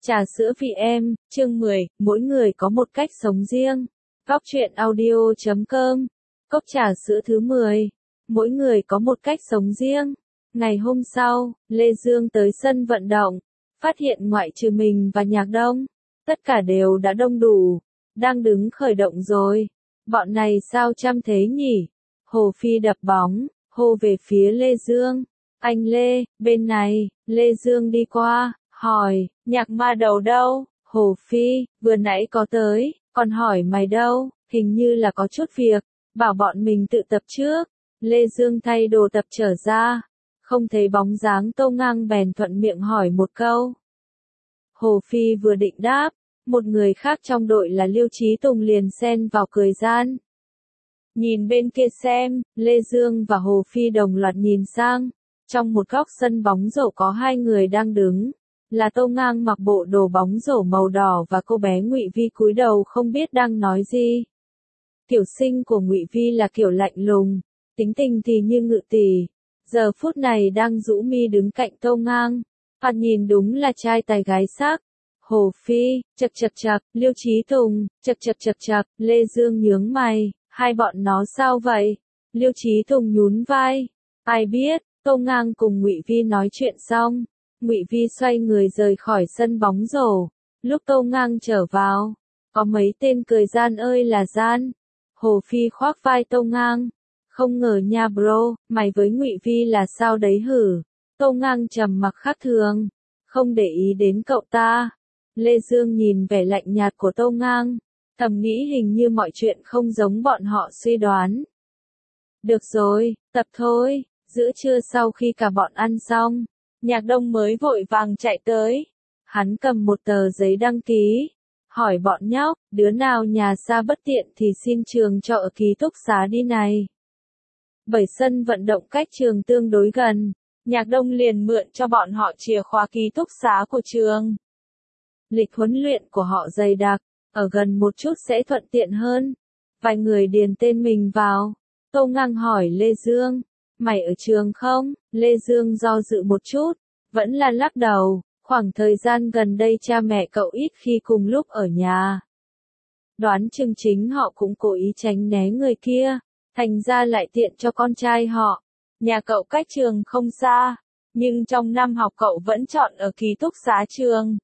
Trà sữa vị em, chương 10, mỗi người có một cách sống riêng. Góc truyện audio.com. Cốc trà sữa thứ 10. Mỗi người có một cách sống riêng. Ngày hôm sau, Lê Dương tới sân vận động, phát hiện ngoại trừ mình và Nhạc Đông, tất cả đều đã đông đủ, đang đứng khởi động rồi. Bọn này sao chăm thế nhỉ? Hồ Phi đập bóng, hô về phía Lê Dương. Anh Lê, bên này. Lê Dương đi qua, hỏi, Nhạc Ma Đầu đâu? Hồ Phi, vừa nãy có tới, còn hỏi mày đâu, hình như là có chút việc, bảo bọn mình tự tập trước. Lê Dương thay đồ tập trở ra, không thấy bóng dáng Tô Ngang bèn thuận miệng hỏi một câu. Hồ Phi vừa định đáp, một người khác trong đội là Liêu Chí Tùng liền xen vào cười gian. Nhìn bên kia xem, Lê Dương và Hồ Phi đồng loạt nhìn sang. Trong một góc sân bóng rổ có hai người đang đứng, là Tô Ngang mặc bộ đồ bóng rổ màu đỏ và cô bé Ngụy Vi cúi đầu không biết đang nói gì. Kiểu sinh của Ngụy Vi là kiểu lạnh lùng, tính tình thì như ngự tỷ, giờ phút này đang rũ mi đứng cạnh Tô Ngang, thoạt nhìn đúng là trai tài gái sắc. Hồ Phi, chậc, Liêu Chí Tùng, chậc, Lê Dương nhướng mày, hai bọn nó sao vậy? Liêu Chí Tùng nhún vai, ai biết. Tô Ngang cùng Ngụy Vi nói chuyện xong, Ngụy Vi xoay người rời khỏi sân bóng rổ. Lúc Tô Ngang trở vào, có mấy tên cười gian ơi là gian. Hồ Phi khoác vai Tô Ngang, không ngờ nha bro, mày với Ngụy Vi là sao đấy hử? Tô Ngang trầm mặc khác thường, không để ý đến cậu ta. Lê Dương nhìn vẻ lạnh nhạt của Tô Ngang, thầm nghĩ hình như mọi chuyện không giống bọn họ suy đoán. Được rồi, tập thôi. Giữa trưa sau khi cả bọn ăn xong, Nhạc Đông mới vội vàng chạy tới. Hắn cầm một tờ giấy đăng ký, hỏi bọn nhóc, đứa nào nhà xa bất tiện thì xin trường cho ở ký túc xá đi này. Bởi sân vận động cách trường tương đối gần, Nhạc Đông liền mượn cho bọn họ chìa khóa ký túc xá của trường. Lịch huấn luyện của họ dày đặc, ở gần một chút sẽ thuận tiện hơn. Vài người điền tên mình vào. Tô Ngang hỏi Lê Dương. Mày ở trường không? Lê Dương do dự một chút, vẫn là lắc đầu, khoảng thời gian gần đây cha mẹ cậu ít khi cùng lúc ở nhà. Đoán chừng chính họ cũng cố ý tránh né người kia, thành ra lại tiện cho con trai họ. Nhà cậu cách trường không xa, nhưng trong năm học cậu vẫn chọn ở ký túc xá trường.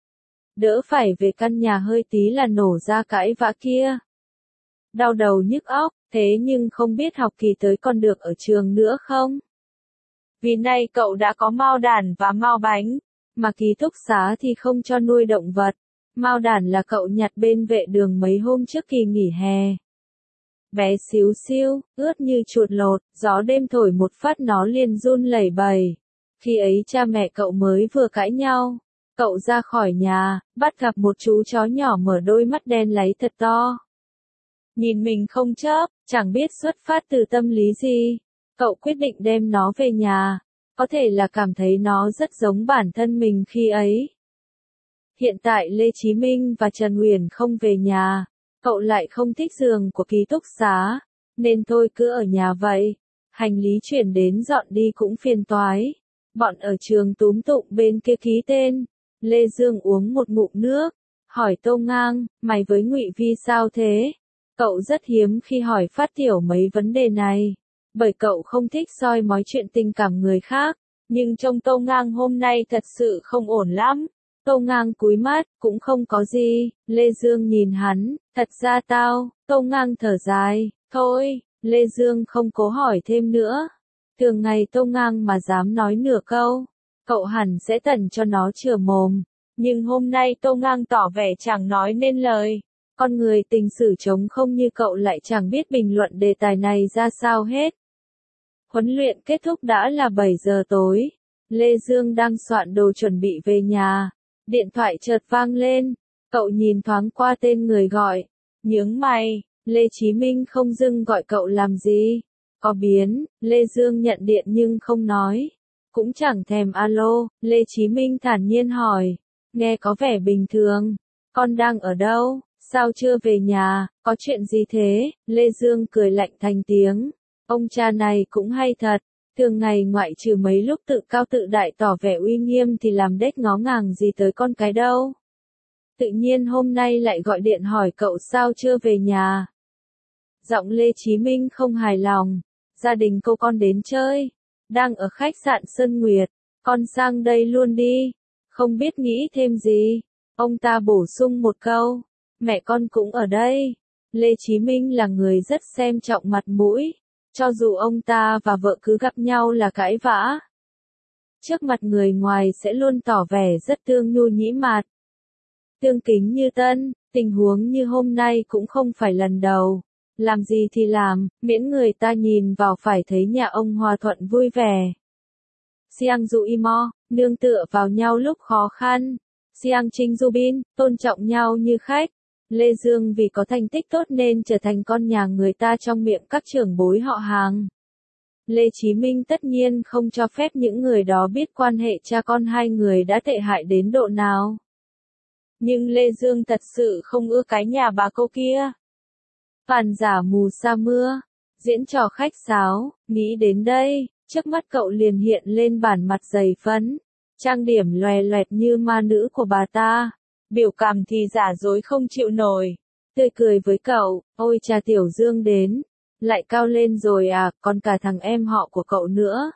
Đỡ phải về căn nhà hơi tí là nổ ra cãi vã kia. Đau đầu nhức óc. Thế nhưng không biết học kỳ tới còn được ở trường nữa không? Vì nay cậu đã có mao đản và mao bánh, mà ký túc xá thì không cho nuôi động vật. Mao đản là cậu nhặt bên vệ đường mấy hôm trước kỳ nghỉ hè. Bé xíu xiu, ướt như chuột lột, gió đêm thổi một phát nó liền run lẩy bẩy. Khi ấy cha mẹ cậu mới vừa cãi nhau. Cậu ra khỏi nhà, bắt gặp một chú chó nhỏ mở đôi mắt đen láy thật to. Nhìn mình không chớp, chẳng biết xuất phát từ tâm lý gì. Cậu quyết định đem nó về nhà, có thể là cảm thấy nó rất giống bản thân mình khi ấy. Hiện tại Lê Chí Minh và Trần Uyển không về nhà, cậu lại không thích giường của ký túc xá, nên thôi cứ ở nhà vậy. Hành lý chuyển đến dọn đi cũng phiền toái. Bọn ở trường túm tụm bên kia ký tên. Lê Dương uống một ngụm nước, hỏi Tô Ngang, mày với Ngụy Vi sao thế? Cậu rất hiếm khi hỏi Phát Tiểu mấy vấn đề này, bởi cậu không thích soi mói chuyện tình cảm người khác, nhưng trông Tô Ngang hôm nay thật sự không ổn lắm. Tô Ngang cúi mắt, cũng không có gì. Lê Dương nhìn hắn, thật ra tao. Tô Ngang thở dài, thôi. Lê Dương không cố hỏi thêm nữa. Thường ngày Tô Ngang mà dám nói nửa câu, cậu hẳn sẽ tẩn cho nó chừa mồm, nhưng hôm nay Tô Ngang tỏ vẻ chẳng nói nên lời. Con người tình sử trống không như cậu lại chẳng biết bình luận đề tài này ra sao hết. Huấn luyện kết thúc đã là 7 giờ tối. Lê Dương đang soạn đồ chuẩn bị về nhà. Điện thoại chợt vang lên. Cậu nhìn thoáng qua tên người gọi. Nhướng mày, Lê Chí Minh không dưng gọi cậu làm gì. Có biến, Lê Dương nhận điện nhưng không nói. Cũng chẳng thèm alo, Lê Chí Minh thản nhiên hỏi. Nghe có vẻ bình thường. Con đang ở đâu? Sao chưa về nhà, có chuyện gì thế? Lê Dương cười lạnh thành tiếng. Ông cha này cũng hay thật. Thường ngày ngoại trừ mấy lúc tự cao tự đại tỏ vẻ uy nghiêm thì làm đếch ngó ngàng gì tới con cái đâu. Tự nhiên hôm nay lại gọi điện hỏi cậu sao chưa về nhà. Giọng Lê Chí Minh không hài lòng. Gia đình cô con đến chơi. Đang ở khách sạn Sơn Nguyệt. Con sang đây luôn đi. Không biết nghĩ thêm gì. Ông ta bổ sung một câu. Mẹ con cũng ở đây. Lê Chí Minh là người rất xem trọng mặt mũi. Cho dù ông ta và vợ cứ gặp nhau là cãi vã. Trước mặt người ngoài sẽ luôn tỏ vẻ rất tương nhu nhĩ mạt. Tương kính như tân, tình huống như hôm nay cũng không phải lần đầu. Làm gì thì làm, miễn người ta nhìn vào phải thấy nhà ông hòa thuận vui vẻ. Siang Dụ Imo, nương tựa vào nhau lúc khó khăn. Siang Trinh Du Bin, tôn trọng nhau như khách. Lê Dương vì có thành tích tốt nên trở thành con nhà người ta trong miệng các trưởng bối họ hàng. Lê Chí Minh tất nhiên không cho phép những người đó biết quan hệ cha con hai người đã tệ hại đến độ nào. Nhưng Lê Dương thật sự không ưa cái nhà bà cô kia. Phàn giả mù sa mưa, diễn trò khách sáo, nghĩ đến đây, trước mắt cậu liền hiện lên bản mặt dày phấn, trang điểm loè loẹt như ma nữ của bà ta, biểu cảm thì giả dối không chịu nổi, tươi cười với cậu, ôi cha Tiểu Dương đến, lại cao lên rồi à, còn cả thằng em họ của cậu nữa.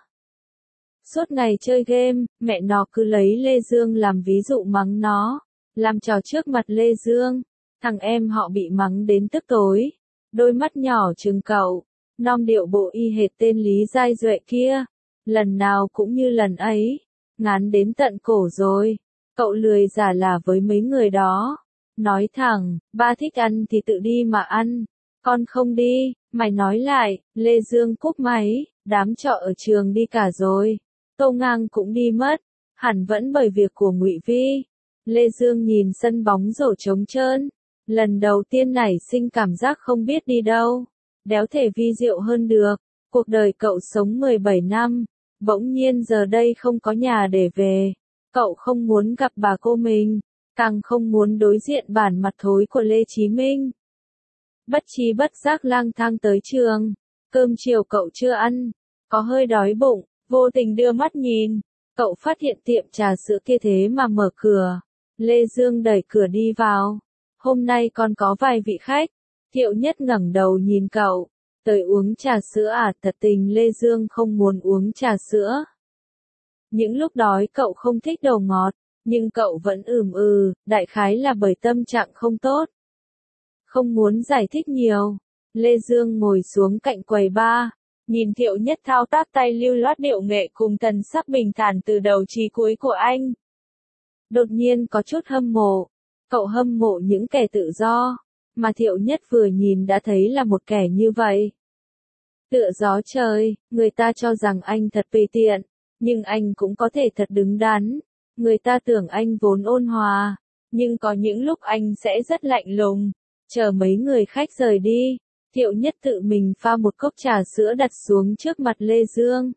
Suốt ngày chơi game, mẹ nó cứ lấy Lê Dương làm ví dụ mắng nó, làm trò trước mặt Lê Dương, thằng em họ bị mắng đến tức tối, đôi mắt nhỏ trừng cậu, nom điệu bộ y hệt tên Lý Giai Duệ kia, lần nào cũng như lần ấy, ngán đến tận cổ rồi, cậu lười giả là với mấy người đó, nói thẳng, ba thích ăn thì tự đi mà ăn, con không đi, mày nói lại, Lê Dương cúp máy, đám trọ ở trường đi cả rồi, Tô Ngang cũng đi mất, hẳn vẫn bởi việc của Ngụy Vi. Lê Dương nhìn sân bóng rổ trống trơn, lần đầu tiên nảy sinh cảm giác không biết đi đâu, đéo thể vi diệu hơn được, cuộc đời cậu sống 17 năm, bỗng nhiên giờ đây không có nhà để về, cậu không muốn gặp bà cô mình, càng không muốn đối diện bản mặt thối của Lê Chí Minh. Bất tri bất giác lang thang tới trường, cơm chiều cậu chưa ăn, có hơi đói bụng, vô tình đưa mắt nhìn, cậu phát hiện tiệm trà sữa kia thế mà mở cửa. Lê Dương đẩy cửa đi vào. Hôm nay còn có vài vị khách. Thiệu Nhất ngẩng đầu nhìn cậu. Tới uống trà sữa à, thật tình Lê Dương không muốn uống trà sữa. Những lúc đói cậu không thích đồ ngọt, nhưng cậu vẫn đại khái là bởi tâm trạng không tốt. Không muốn giải thích nhiều. Lê Dương ngồi xuống cạnh quầy bar, nhìn Thiệu Nhất thao tác tay lưu loát điệu nghệ cùng thần sắc bình thản từ đầu chí cuối của anh. Đột nhiên có chút hâm mộ. Cậu hâm mộ những kẻ tự do, mà Thiệu Nhất vừa nhìn đã thấy là một kẻ như vậy. Tựa gió trời, người ta cho rằng anh thật tùy tiện, nhưng anh cũng có thể thật đứng đắn. Người ta tưởng anh vốn ôn hòa, nhưng có những lúc anh sẽ rất lạnh lùng. Chờ mấy người khách rời đi, Thiệu Nhất tự mình pha một cốc trà sữa đặt xuống trước mặt Lê Dương.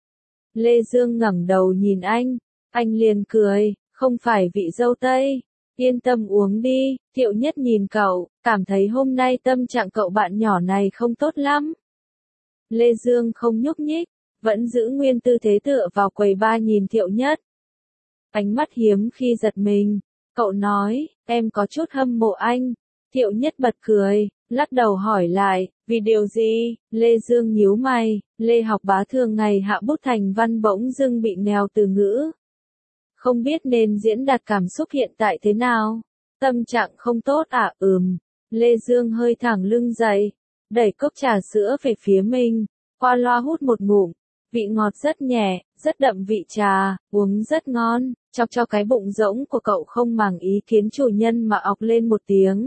Lê Dương ngẩng đầu nhìn anh liền cười. Không phải vị dâu Tây, yên tâm uống đi, Thiệu Nhất nhìn cậu, cảm thấy hôm nay tâm trạng cậu bạn nhỏ này không tốt lắm. Lê Dương không nhúc nhích, vẫn giữ nguyên tư thế tựa vào quầy bar nhìn Thiệu Nhất. Ánh mắt hiếm khi giật mình, cậu nói, em có chút hâm mộ anh. Thiệu Nhất bật cười, lắc đầu hỏi lại, vì điều gì? Lê Dương nhíu mày, Lê Học Bá thường ngày hạ bút thành văn bỗng dưng bị nghèo từ ngữ. Không biết nên diễn đạt cảm xúc hiện tại thế nào. Tâm trạng không tốt à? Lê Dương hơi thẳng lưng dậy, đẩy cốc trà sữa về phía mình, qua loa hút một ngụm, vị ngọt rất nhẹ, rất đậm vị trà, uống rất ngon, chọc cho cái bụng rỗng của cậu không màng ý kiến chủ nhân mà ọc lên một tiếng.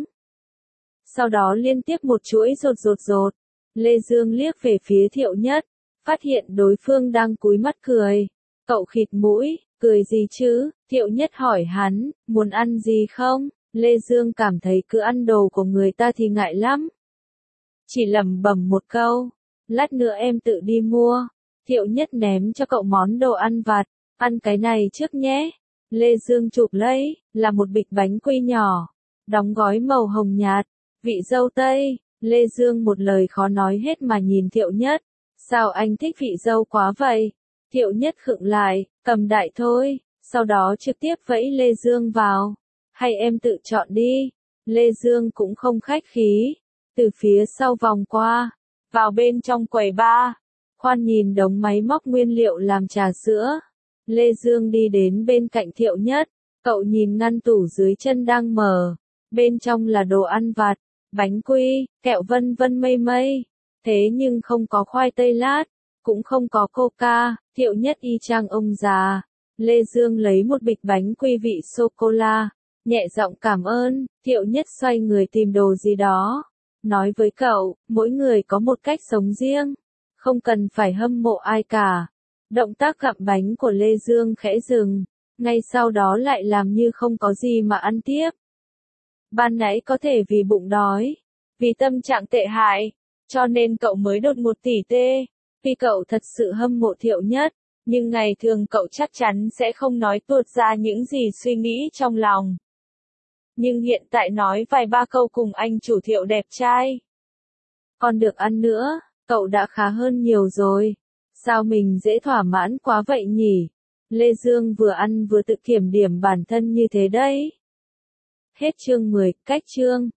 Sau đó liên tiếp một chuỗi rột. Lê Dương liếc về phía Thiệu Nhất, phát hiện đối phương đang cúi mắt cười. Cậu khịt mũi, cười gì chứ? Thiệu Nhất hỏi hắn, muốn ăn gì không? Lê Dương cảm thấy cứ ăn đồ của người ta thì ngại lắm. Chỉ lẩm bẩm một câu, lát nữa em tự đi mua. Thiệu Nhất ném cho cậu món đồ ăn vặt, ăn cái này trước nhé. Lê Dương chụp lấy, là một bịch bánh quy nhỏ, đóng gói màu hồng nhạt, vị dâu tây. Lê Dương một lời khó nói hết mà nhìn Thiệu Nhất, Sao anh thích vị dâu quá vậy? Thiệu Nhất khựng lại, cầm đại thôi, sau đó trực tiếp vẫy Lê Dương vào. Hay em tự chọn đi. Lê Dương cũng không khách khí, từ phía sau vòng qua, vào bên trong quầy bar. Khoan nhìn đống máy móc nguyên liệu làm trà sữa. Lê Dương đi đến bên cạnh Thiệu Nhất, cậu nhìn ngăn tủ dưới chân đang mở, bên trong là đồ ăn vặt, bánh quy, kẹo vân vân mây mây. Thế nhưng không có khoai tây lát, cũng không có coca. Thiệu Nhất y chang ông già. Lê Dương lấy một bịch bánh quy vị sô-cô-la, nhẹ giọng cảm ơn. Thiệu Nhất xoay người tìm đồ gì đó, nói với cậu, mỗi người có một cách sống riêng, không cần phải hâm mộ ai cả. Động tác gặm bánh của Lê Dương khẽ dừng, ngay sau đó lại làm như không có gì mà ăn tiếp. Ban nãy có thể vì bụng đói, vì tâm trạng tệ hại, cho nên cậu mới đột một tỉ tê. Vì cậu thật sự hâm mộ Thiệu Nhất, nhưng ngày thường cậu chắc chắn sẽ không nói tuột ra những gì suy nghĩ trong lòng. Nhưng hiện tại nói vài ba câu cùng anh chủ Thiệu đẹp trai. Còn được ăn nữa, cậu đã khá hơn nhiều rồi. Sao mình dễ thỏa mãn quá vậy nhỉ? Lê Dương vừa ăn vừa tự kiểm điểm bản thân như thế đấy. Hết chương 10, cách chương.